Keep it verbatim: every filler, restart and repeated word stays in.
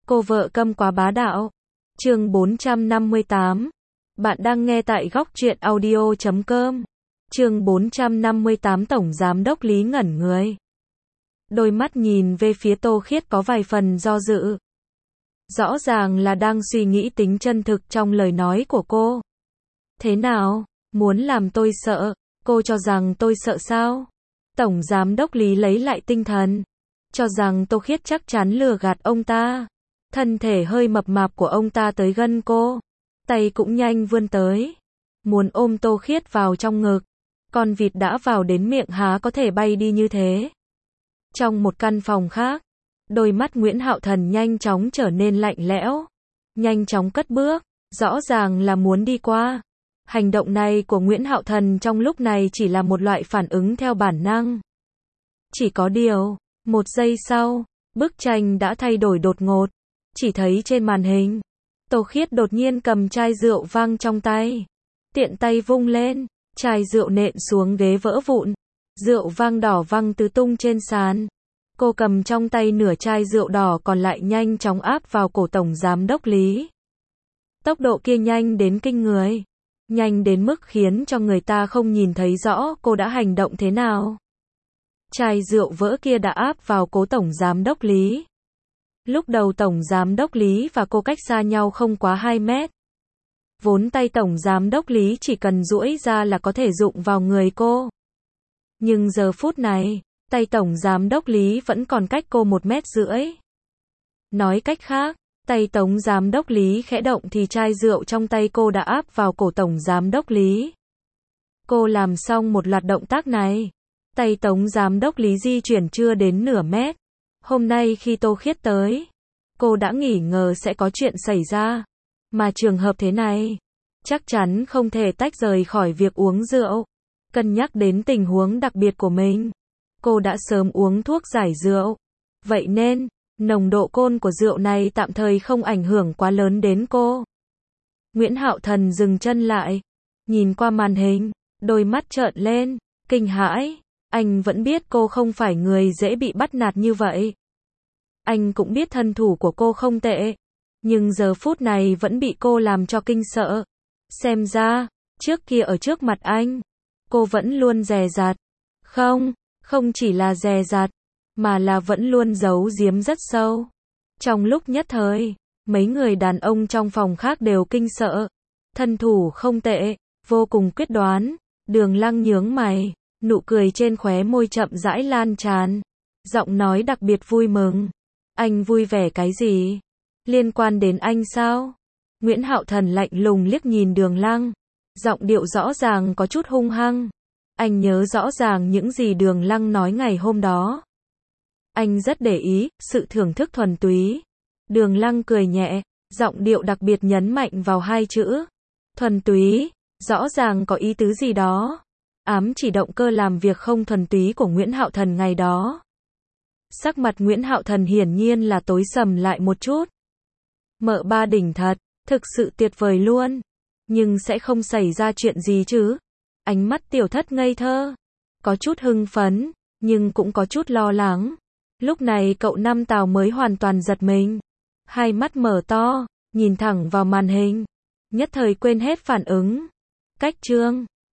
Cô vợ câm quá bá đạo. Chương bốn trăm năm mươi tám. Bạn đang nghe tại góc truyện audio chấm com. Chương bốn trăm năm mươi tám. Tổng giám đốc Lý ngẩn người. Đôi mắt nhìn về phía Tô Khiết có vài phần do dự. Rõ ràng là đang suy nghĩ tính chân thực trong lời nói của cô. Thế nào? Muốn làm tôi sợ? Cô cho rằng tôi sợ sao? Tổng giám đốc Lý lấy lại tinh thần. Cho rằng Tô Khiết chắc chắn lừa gạt ông ta. Thân thể hơi mập mạp của ông ta tới gần cô. Tay cũng nhanh vươn tới. Muốn ôm Tô Khiết vào trong ngực. Con vịt đã vào đến miệng há có thể bay đi như thế. Trong một căn phòng khác, đôi mắt Nguyễn Hạo Thần nhanh chóng trở nên lạnh lẽo. Nhanh chóng cất bước, rõ ràng là muốn đi qua. Hành động này của Nguyễn Hạo Thần trong lúc này chỉ là một loại phản ứng theo bản năng. Chỉ có điều, một giây sau, bức tranh đã thay đổi đột ngột. Chỉ thấy trên màn hình, Tô Khiết đột nhiên cầm chai rượu vang trong tay. Tiện tay vung lên, chai rượu nện xuống ghế vỡ vụn. Rượu vang đỏ văng tứ tung trên sàn. Cô cầm trong tay nửa chai rượu đỏ còn lại nhanh chóng áp vào cổ tổng giám đốc Lý. Tốc độ kia nhanh đến kinh người. Nhanh đến mức khiến cho người ta không nhìn thấy rõ cô đã hành động thế nào. Chai rượu vỡ kia đã áp vào cố tổng giám đốc Lý. Lúc đầu tổng giám đốc Lý và cô cách xa nhau không quá hai mét. Vốn tay tổng giám đốc Lý chỉ cần duỗi ra là có thể đụng vào người cô. Nhưng giờ phút này, tay tổng giám đốc Lý vẫn còn cách cô một mét rưỡi. Nói cách khác, tay tổng giám đốc Lý khẽ động thì chai rượu trong tay cô đã áp vào cổ tổng giám đốc Lý. Cô làm xong một loạt động tác này. Tay tổng giám đốc Lý di chuyển chưa đến nửa mét. Hôm nay khi Tô Khiết tới, cô đã nghi ngờ sẽ có chuyện xảy ra. Mà trường hợp thế này, chắc chắn không thể tách rời khỏi việc uống rượu. Cân nhắc đến tình huống đặc biệt của mình, cô đã sớm uống thuốc giải rượu. Vậy nên, nồng độ cồn của rượu này tạm thời không ảnh hưởng quá lớn đến cô. Nguyễn Hạo Thần dừng chân lại, nhìn qua màn hình, đôi mắt trợn lên, kinh hãi. Anh vẫn biết cô không phải người dễ bị bắt nạt như vậy. Anh cũng biết thân thủ của cô không tệ. Nhưng giờ phút này vẫn bị cô làm cho kinh sợ. Xem ra, trước kia ở trước mặt anh, cô vẫn luôn dè dặt. Không, không chỉ là dè dặt, mà là vẫn luôn giấu giếm rất sâu. Trong lúc nhất thời, mấy người đàn ông trong phòng khác đều kinh sợ. Thân thủ không tệ, vô cùng quyết đoán. Đường Lăng nhướng mày, nụ cười trên khóe môi chậm rãi lan tràn. Giọng nói đặc biệt vui mừng. Anh vui vẻ cái gì? Liên quan đến anh sao? Nguyễn Hạo Thần lạnh lùng liếc nhìn Đường Lăng. Giọng điệu rõ ràng có chút hung hăng. Anh nhớ rõ ràng những gì Đường Lăng nói ngày hôm đó. Anh rất để ý, sự thưởng thức thuần túy. Đường Lăng cười nhẹ, giọng điệu đặc biệt nhấn mạnh vào hai chữ. Thuần túy, rõ ràng có ý tứ gì đó. Ám chỉ động cơ làm việc không thuần túy của Nguyễn Hạo Thần ngày đó. Sắc mặt Nguyễn Hạo Thần hiển nhiên là tối sầm lại một chút. Mợ ba đỉnh thật, thực sự tuyệt vời luôn. Nhưng sẽ không xảy ra chuyện gì chứ? Ánh mắt tiểu thất ngây thơ. Có chút hưng phấn, nhưng cũng có chút lo lắng. Lúc này cậu Năm Tào mới hoàn toàn giật mình. Hai mắt mở to, nhìn thẳng vào màn hình. Nhất thời quên hết phản ứng. Cách chương